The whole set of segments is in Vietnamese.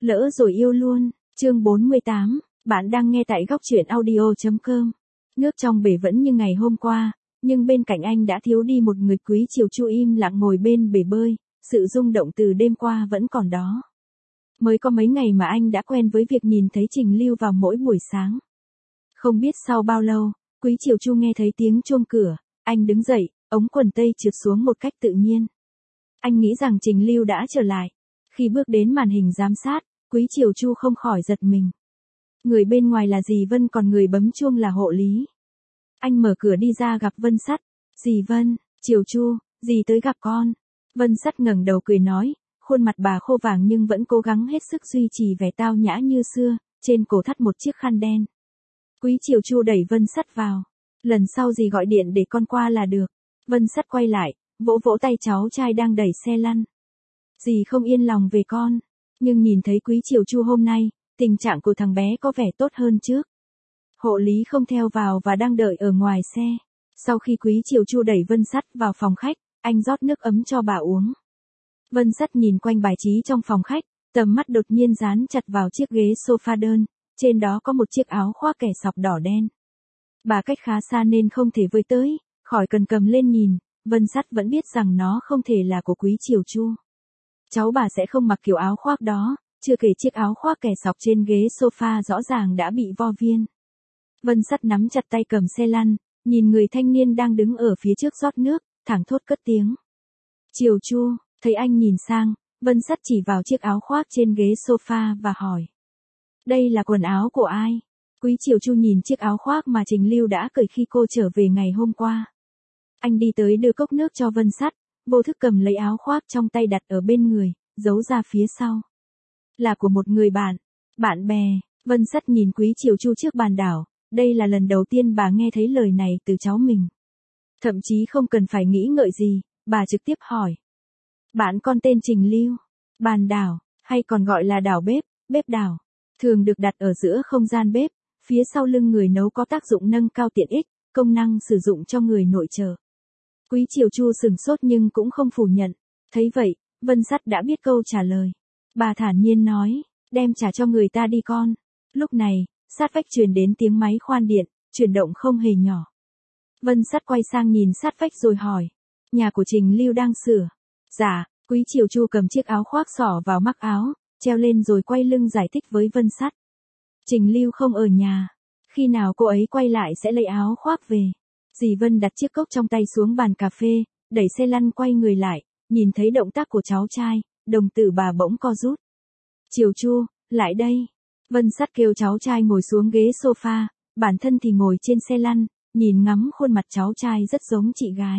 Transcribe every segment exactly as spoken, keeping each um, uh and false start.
Lỡ rồi yêu luôn, chương bốn mươi tám, bạn đang nghe tại góc truyện audio.com. Nước trong bể vẫn như ngày hôm qua, nhưng bên cạnh anh đã thiếu đi một người quý chiều chu im lặng ngồi bên bể bơi, sự rung động từ đêm qua vẫn còn đó. Mới có mấy ngày mà anh đã quen với việc nhìn thấy Trình Lưu vào mỗi buổi sáng. Không biết sau bao lâu, quý chiều chu nghe thấy tiếng chuông cửa, anh đứng dậy, ống quần tây trượt xuống một cách tự nhiên. Anh nghĩ rằng Trình Lưu đã trở lại. Khi bước đến màn hình giám sát, quý chiều chu không khỏi giật mình. Người bên ngoài là dì Vân còn người bấm chuông là hộ lý. Anh mở cửa đi ra gặp Vân Sắt. Dì Vân, chiều chu, dì tới gặp con. Vân Sắt ngẩng đầu cười nói, khuôn mặt bà khô vàng nhưng vẫn cố gắng hết sức duy trì vẻ tao nhã như xưa, trên cổ thắt một chiếc khăn đen. Quý chiều chu đẩy Vân Sắt vào. Lần sau dì gọi điện để con qua là được. Vân Sắt quay lại, vỗ vỗ tay cháu trai đang đẩy xe lăn. Dì không yên lòng về con, nhưng nhìn thấy quý chiều chu hôm nay, tình trạng của thằng bé có vẻ tốt hơn trước. Hộ lý không theo vào và đang đợi ở ngoài xe. Sau khi quý chiều chu đẩy Vân Sắt vào phòng khách, anh rót nước ấm cho bà uống. Vân Sắt nhìn quanh bài trí trong phòng khách, tầm mắt đột nhiên dán chặt vào chiếc ghế sofa đơn, trên đó có một chiếc áo khoác kẻ sọc đỏ đen. Bà cách khá xa nên không thể với tới, khỏi cần cầm lên nhìn, Vân Sắt vẫn biết rằng nó không thể là của quý chiều chu. Cháu bà sẽ không mặc kiểu áo khoác đó, chưa kể chiếc áo khoác kẻ sọc trên ghế sofa rõ ràng đã bị vo viên. Vân Sắt nắm chặt tay cầm xe lăn, nhìn người thanh niên đang đứng ở phía trước rót nước, thẳng thốt cất tiếng. Chiều chu, thấy anh nhìn sang, Vân Sắt chỉ vào chiếc áo khoác trên ghế sofa và hỏi. Đây là quần áo của ai? Quý chiều chu nhìn chiếc áo khoác mà Trình Lưu đã cởi khi cô trở về ngày hôm qua. Anh đi tới đưa cốc nước cho Vân Sắt, vô thức cầm lấy áo khoác trong tay đặt ở bên người, giấu ra phía sau. Là của một người bạn, bạn bè. Vân Sắt nhìn quý chiều chu trước bàn đảo, đây là lần đầu tiên bà nghe thấy lời này từ cháu mình. Thậm chí không cần phải nghĩ ngợi gì, bà trực tiếp hỏi. Bạn con tên Trình Lưu, bàn đảo, hay còn gọi là đảo bếp, bếp đảo, thường được đặt ở giữa không gian bếp, phía sau lưng người nấu có tác dụng nâng cao tiện ích, công năng sử dụng cho người nội trợ. Quý chiều chu sừng sốt nhưng cũng không phủ nhận. Thấy vậy, Vân Sắt đã biết câu trả lời. Bà thản nhiên nói, đem trả cho người ta đi con. Lúc này, sát vách truyền đến tiếng máy khoan điện, chuyển động không hề nhỏ. Vân Sắt quay sang nhìn sát vách rồi hỏi, nhà của Trình Lưu đang sửa. Dạ, quý chiều chu cầm chiếc áo khoác xỏ vào mắc áo, treo lên rồi quay lưng giải thích với Vân Sắt. Trình Lưu không ở nhà, khi nào cô ấy quay lại sẽ lấy áo khoác về. Dì Vân đặt chiếc cốc trong tay xuống bàn cà phê, đẩy xe lăn quay người lại, nhìn thấy động tác của cháu trai, đồng tử bà bỗng co rút. Chiều chu, lại đây. Vân Sắt kêu cháu trai ngồi xuống ghế sofa, bản thân thì ngồi trên xe lăn, nhìn ngắm khuôn mặt cháu trai rất giống chị gái.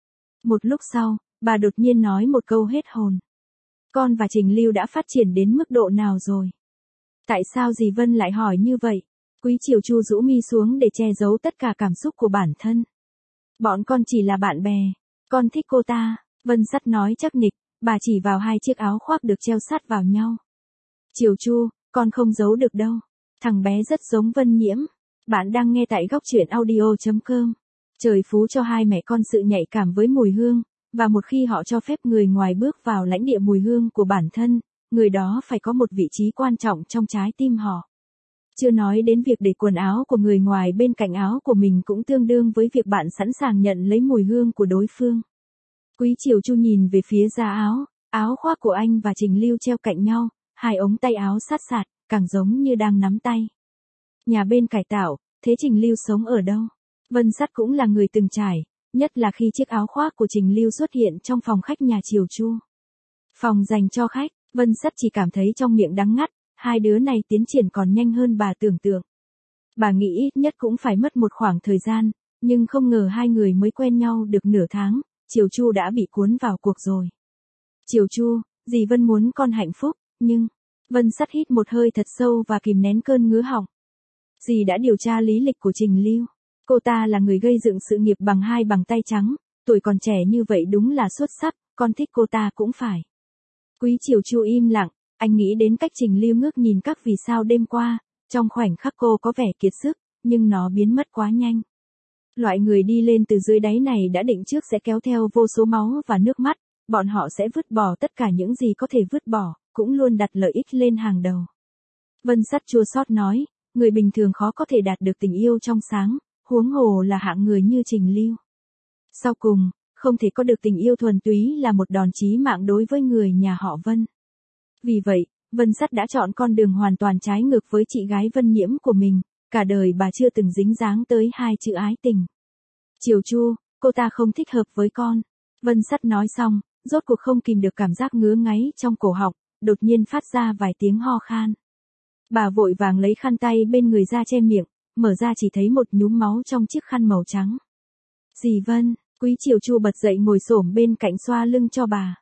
Một lúc sau, bà đột nhiên nói một câu hết hồn. Con và Trình Lưu đã phát triển đến mức độ nào rồi? Tại sao dì Vân lại hỏi như vậy? Quý chiều chu rũ mi xuống để che giấu tất cả cảm xúc của bản thân. Bọn con chỉ là bạn bè, con thích cô ta, Vân Sắt nói chắc nịch, bà chỉ vào hai chiếc áo khoác được treo sát vào nhau. Chiều chu, con không giấu được đâu, thằng bé rất giống Vân Nhiễm. Bạn đang nghe tại góc truyện audio.com. Trời phú cho hai mẹ con sự nhạy cảm với mùi hương, và một khi họ cho phép người ngoài bước vào lãnh địa mùi hương của bản thân, người đó phải có một vị trí quan trọng trong trái tim họ. Chưa nói đến việc để quần áo của người ngoài bên cạnh áo của mình cũng tương đương với việc bạn sẵn sàng nhận lấy mùi hương của đối phương. Quý chiều chu nhìn về phía da áo, áo khoác của anh và Trình Lưu treo cạnh nhau, hai ống tay áo sát sạt, càng giống như đang nắm tay. Nhà bên cải tạo, thế Trình Lưu sống ở đâu? Vân Sắt cũng là người từng trải, nhất là khi chiếc áo khoác của Trình Lưu xuất hiện trong phòng khách nhà chiều chu. Phòng dành cho khách, Vân Sắt chỉ cảm thấy trong miệng đắng ngắt. Hai đứa này tiến triển còn nhanh hơn bà tưởng tượng. Bà nghĩ ít nhất cũng phải mất một khoảng thời gian, nhưng không ngờ hai người mới quen nhau được nửa tháng, chiều chu đã bị cuốn vào cuộc rồi. Chiều chu, dì Vân muốn con hạnh phúc, nhưng... Vân Sắt hít một hơi thật sâu và kìm nén cơn ngứa họng. Dì đã điều tra lý lịch của Trình Lưu. Cô ta là người gây dựng sự nghiệp bằng hai bàn tay trắng, tuổi còn trẻ như vậy đúng là xuất sắc, con thích cô ta cũng phải. Quý chiều chu im lặng. Anh nghĩ đến cách Trình Lưu ngước nhìn các vì sao đêm qua, trong khoảnh khắc cô có vẻ kiệt sức, nhưng nó biến mất quá nhanh. Loại người đi lên từ dưới đáy này đã định trước sẽ kéo theo vô số máu và nước mắt, bọn họ sẽ vứt bỏ tất cả những gì có thể vứt bỏ, cũng luôn đặt lợi ích lên hàng đầu. Vân Sắt chua xót nói, người bình thường khó có thể đạt được tình yêu trong sáng, huống hồ là hạng người như Trình Lưu. Sau cùng, không thể có được tình yêu thuần túy là một đòn chí mạng đối với người nhà họ Vân. Vì vậy, Vân Sắt đã chọn con đường hoàn toàn trái ngược với chị gái Vân Nhiễm của mình, cả đời bà chưa từng dính dáng tới hai chữ ái tình. Chiều Chu, cô ta không thích hợp với con. Vân Sắt nói xong, rốt cuộc không kìm được cảm giác ngứa ngáy trong cổ họng, đột nhiên phát ra vài tiếng ho khan. Bà vội vàng lấy khăn tay bên người ra che miệng, mở ra chỉ thấy một nhúm máu trong chiếc khăn màu trắng. Dì Vân, Quý Chiều Chu bật dậy ngồi xổm bên cạnh xoa lưng cho bà.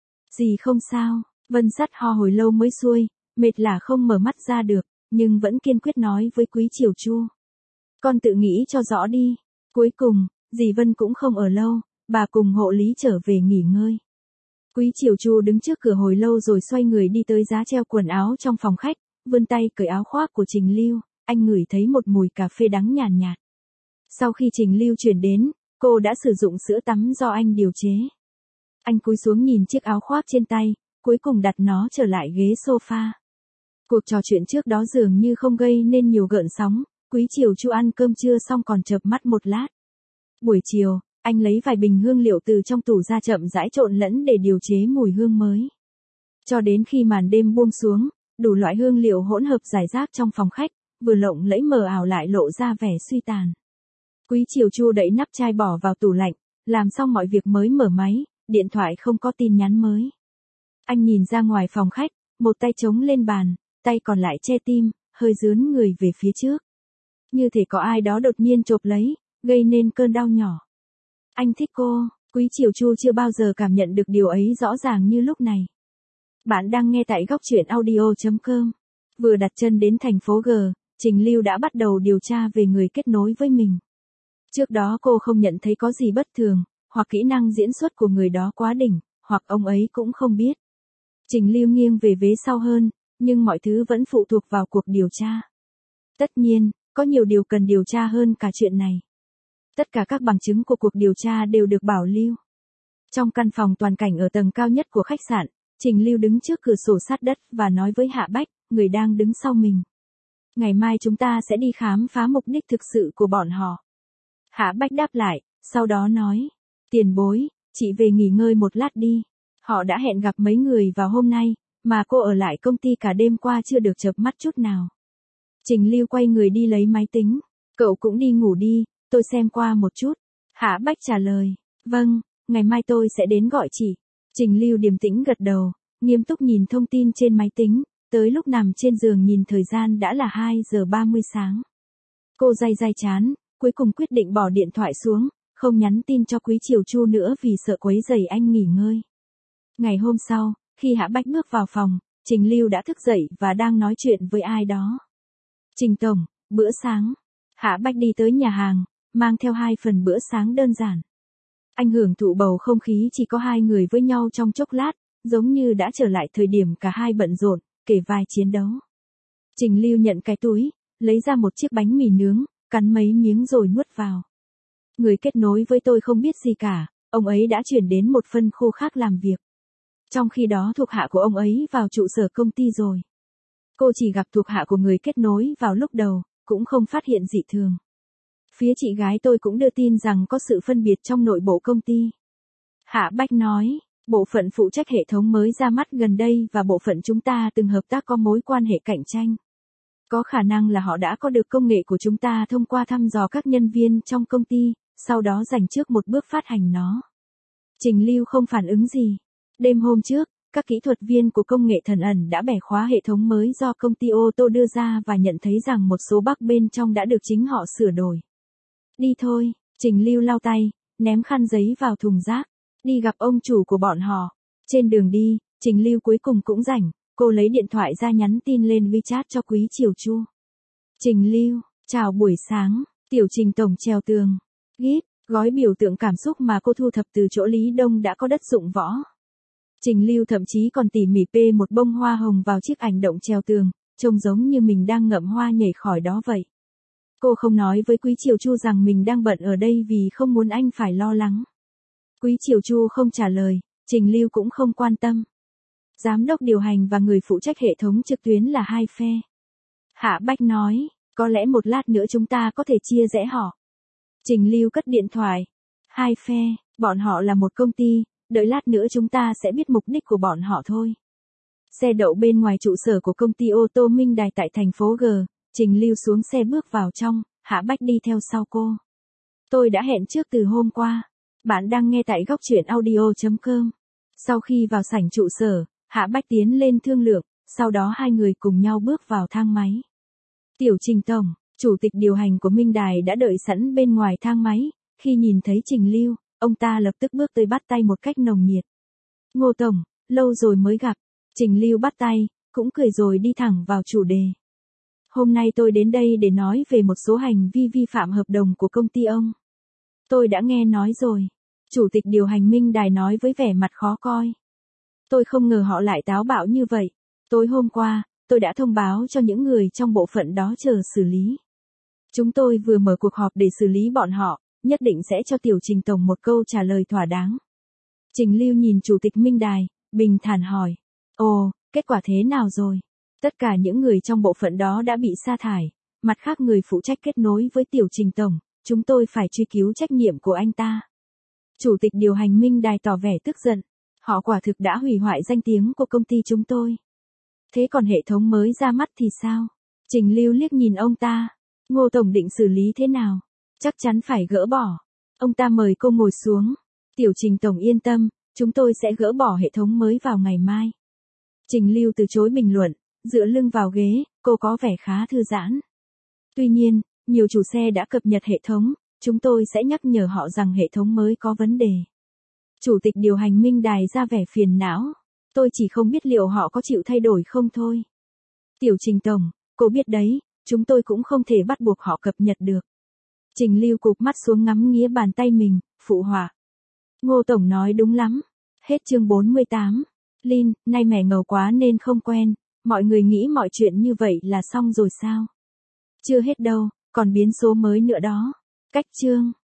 Dì không sao, Vân Sắt ho hồi lâu mới xuôi, mệt lả không mở mắt ra được, nhưng vẫn kiên quyết nói với Quý Chiều Chu. Con tự nghĩ cho rõ đi. Cuối cùng, dì Vân cũng không ở lâu, bà cùng hộ lý trở về nghỉ ngơi. Quý Chiều Chu đứng trước cửa hồi lâu rồi xoay người đi tới giá treo quần áo trong phòng khách, vươn tay cởi áo khoác của Trình Lưu, anh ngửi thấy một mùi cà phê đắng nhàn nhạt, nhạt. Sau khi Trình Lưu chuyển đến, cô đã sử dụng sữa tắm do anh điều chế. Anh cúi xuống nhìn chiếc áo khoác trên tay, cuối cùng đặt nó trở lại ghế sofa. Cuộc trò chuyện trước đó dường như không gây nên nhiều gợn sóng, Quý Chiều Chu ăn cơm trưa xong còn chợp mắt một lát. Buổi chiều, anh lấy vài bình hương liệu từ trong tủ ra chậm rãi trộn lẫn để điều chế mùi hương mới. Cho đến khi màn đêm buông xuống, đủ loại hương liệu hỗn hợp rải rác trong phòng khách, vừa lộng lẫy mờ ảo lại lộ ra vẻ suy tàn. Quý Chiều Chu đậy nắp chai bỏ vào tủ lạnh, làm xong mọi việc mới mở máy, điện thoại không có tin nhắn mới. Anh nhìn ra ngoài phòng khách, một tay chống lên bàn, tay còn lại che tim, hơi dướn người về phía trước. Như thể có ai đó đột nhiên chộp lấy, gây nên cơn đau nhỏ. Anh thích cô, Quý Chiều Chu chưa bao giờ cảm nhận được điều ấy rõ ràng như lúc này. Bạn đang nghe tại góc truyện audio chấm com. Vừa đặt chân đến thành phố G, Trình Lưu đã bắt đầu điều tra về người kết nối với mình. Trước đó cô không nhận thấy có gì bất thường, hoặc kỹ năng diễn xuất của người đó quá đỉnh, hoặc ông ấy cũng không biết. Trình Lưu nghiêng về vế sau hơn, nhưng mọi thứ vẫn phụ thuộc vào cuộc điều tra. Tất nhiên, có nhiều điều cần điều tra hơn cả chuyện này. Tất cả các bằng chứng của cuộc điều tra đều được bảo lưu. Trong căn phòng toàn cảnh ở tầng cao nhất của khách sạn, Trình Lưu đứng trước cửa sổ sát đất và nói với Hạ Bách, người đang đứng sau mình. Ngày mai chúng ta sẽ đi khám phá mục đích thực sự của bọn họ. Hạ Bách đáp lại, sau đó nói, tiền bối, chị về nghỉ ngơi một lát đi. Họ đã hẹn gặp mấy người vào hôm nay, mà cô ở lại công ty cả đêm qua chưa được chợp mắt chút nào. Trình Lưu quay người đi lấy máy tính. Cậu cũng đi ngủ đi, tôi xem qua một chút. Hạ Bách trả lời, vâng, ngày mai tôi sẽ đến gọi chị. Trình Lưu điềm tĩnh gật đầu, nghiêm túc nhìn thông tin trên máy tính, tới lúc nằm trên giường nhìn thời gian đã là hai giờ ba mươi sáng. Cô day day chán, cuối cùng quyết định bỏ điện thoại xuống, không nhắn tin cho Quý Chiều Chu nữa vì sợ quấy rầy anh nghỉ ngơi. Ngày hôm sau, khi Hạ Bách bước vào phòng, Trình Lưu đã thức dậy và đang nói chuyện với ai đó. Trình tổng, bữa sáng. Hạ Bách đi tới nhà hàng, mang theo hai phần bữa sáng đơn giản. Anh hưởng thụ bầu không khí chỉ có hai người với nhau trong chốc lát, giống như đã trở lại thời điểm cả hai bận rộn, kể vai chiến đấu. Trình Lưu nhận cái túi, lấy ra một chiếc bánh mì nướng, cắn mấy miếng rồi nuốt vào. Người kết nối với tôi không biết gì cả, ông ấy đã chuyển đến một phân khu khác làm việc. Trong khi đó thuộc hạ của ông ấy vào trụ sở công ty rồi. Cô chỉ gặp thuộc hạ của người kết nối vào lúc đầu, cũng không phát hiện dị thường. Phía chị gái tôi cũng đưa tin rằng có sự phân biệt trong nội bộ công ty. Hạ Bách nói, bộ phận phụ trách hệ thống mới ra mắt gần đây và bộ phận chúng ta từng hợp tác có mối quan hệ cạnh tranh. Có khả năng là họ đã có được công nghệ của chúng ta thông qua thăm dò các nhân viên trong công ty, sau đó dành trước một bước phát hành nó. Trình Lưu không phản ứng gì. Đêm hôm trước, các kỹ thuật viên của công nghệ thần ẩn đã bẻ khóa hệ thống mới do công ty ô tô đưa ra và nhận thấy rằng một số bug bên trong đã được chính họ sửa đổi. Đi thôi, Trình Lưu lau tay, ném khăn giấy vào thùng rác, đi gặp ông chủ của bọn họ. Trên đường đi, Trình Lưu cuối cùng cũng rảnh, cô lấy điện thoại ra nhắn tin lên WeChat cho Quý Chiều Chu. Trình Lưu, chào buổi sáng, tiểu Trình tổng treo tường. Gíp, gói biểu tượng cảm xúc mà cô thu thập từ chỗ Lý Đông đã có đất dụng võ. Trình Lưu thậm chí còn tỉ mỉ pê một bông hoa hồng vào chiếc ảnh động treo tường, trông giống như mình đang ngậm hoa nhảy khỏi đó vậy. Cô không nói với Quý Chiều Chu rằng mình đang bận ở đây vì không muốn anh phải lo lắng. Quý Chiều Chu không trả lời, Trình Lưu cũng không quan tâm. Giám đốc điều hành và người phụ trách hệ thống trực tuyến là hai phe. Hạ Bách nói, có lẽ một lát nữa chúng ta có thể chia rẽ họ. Trình Lưu cất điện thoại. Hai phe, bọn họ là một công ty, đợi lát nữa chúng ta sẽ biết mục đích của bọn họ thôi. Xe đậu bên ngoài trụ sở của công ty ô tô Minh Đài tại thành phố G, Trình Lưu xuống xe bước vào trong, Hạ Bách đi theo sau cô. Tôi đã hẹn trước từ hôm qua. Bạn đang nghe tại góc truyện audio chấm com. Sau khi vào sảnh trụ sở, Hạ Bách tiến lên thương lượng, sau đó hai người cùng nhau bước vào thang máy. Tiểu Trình tổng, chủ tịch điều hành của Minh Đài đã đợi sẵn bên ngoài thang máy, khi nhìn thấy Trình Lưu, ông ta lập tức bước tới bắt tay một cách nồng nhiệt. Ngô tổng, lâu rồi mới gặp. Trình Lưu bắt tay, cũng cười rồi đi thẳng vào chủ đề. Hôm nay tôi đến đây để nói về một số hành vi vi phạm hợp đồng của công ty ông. Tôi đã nghe nói rồi. Chủ tịch điều hành Minh Đài nói với vẻ mặt khó coi. Tôi không ngờ họ lại táo bạo như vậy. Tối hôm qua, tôi đã thông báo cho những người trong bộ phận đó chờ xử lý. Chúng tôi vừa mở cuộc họp để xử lý bọn họ, nhất định sẽ cho Tiểu Trình tổng một câu trả lời thỏa đáng. Trình Lưu nhìn chủ tịch Minh Đài, bình thản hỏi. Ồ, kết quả thế nào rồi? Tất cả những người trong bộ phận đó đã bị sa thải, mặt khác người phụ trách kết nối với Tiểu Trình tổng, chúng tôi phải truy cứu trách nhiệm của anh ta. Chủ tịch điều hành Minh Đài tỏ vẻ tức giận. Họ quả thực đã hủy hoại danh tiếng của công ty chúng tôi. Thế còn hệ thống mới ra mắt thì sao? Trình Lưu liếc nhìn ông ta. Ngô tổng định xử lý thế nào? Chắc chắn phải gỡ bỏ. Ông ta mời cô ngồi xuống. Tiểu Trình tổng yên tâm, chúng tôi sẽ gỡ bỏ hệ thống mới vào ngày mai. Trình Lưu từ chối bình luận, dựa lưng vào ghế, cô có vẻ khá thư giãn. Tuy nhiên, nhiều chủ xe đã cập nhật hệ thống, chúng tôi sẽ nhắc nhở họ rằng hệ thống mới có vấn đề. Chủ tịch điều hành Minh Đài ra vẻ phiền não. Tôi chỉ không biết liệu họ có chịu thay đổi không thôi. Tiểu Trình tổng, cô biết đấy, chúng tôi cũng không thể bắt buộc họ cập nhật được. Trình Lưu cụp mắt xuống ngắm nghía bàn tay mình, phụ họa. Ngô tổng nói đúng lắm. Hết chương bốn mươi tám. Lin, nay mẻ ngầu quá nên không quen. Mọi người nghĩ mọi chuyện như vậy là xong rồi sao? Chưa hết đâu, còn biến số mới nữa đó. Cách chương.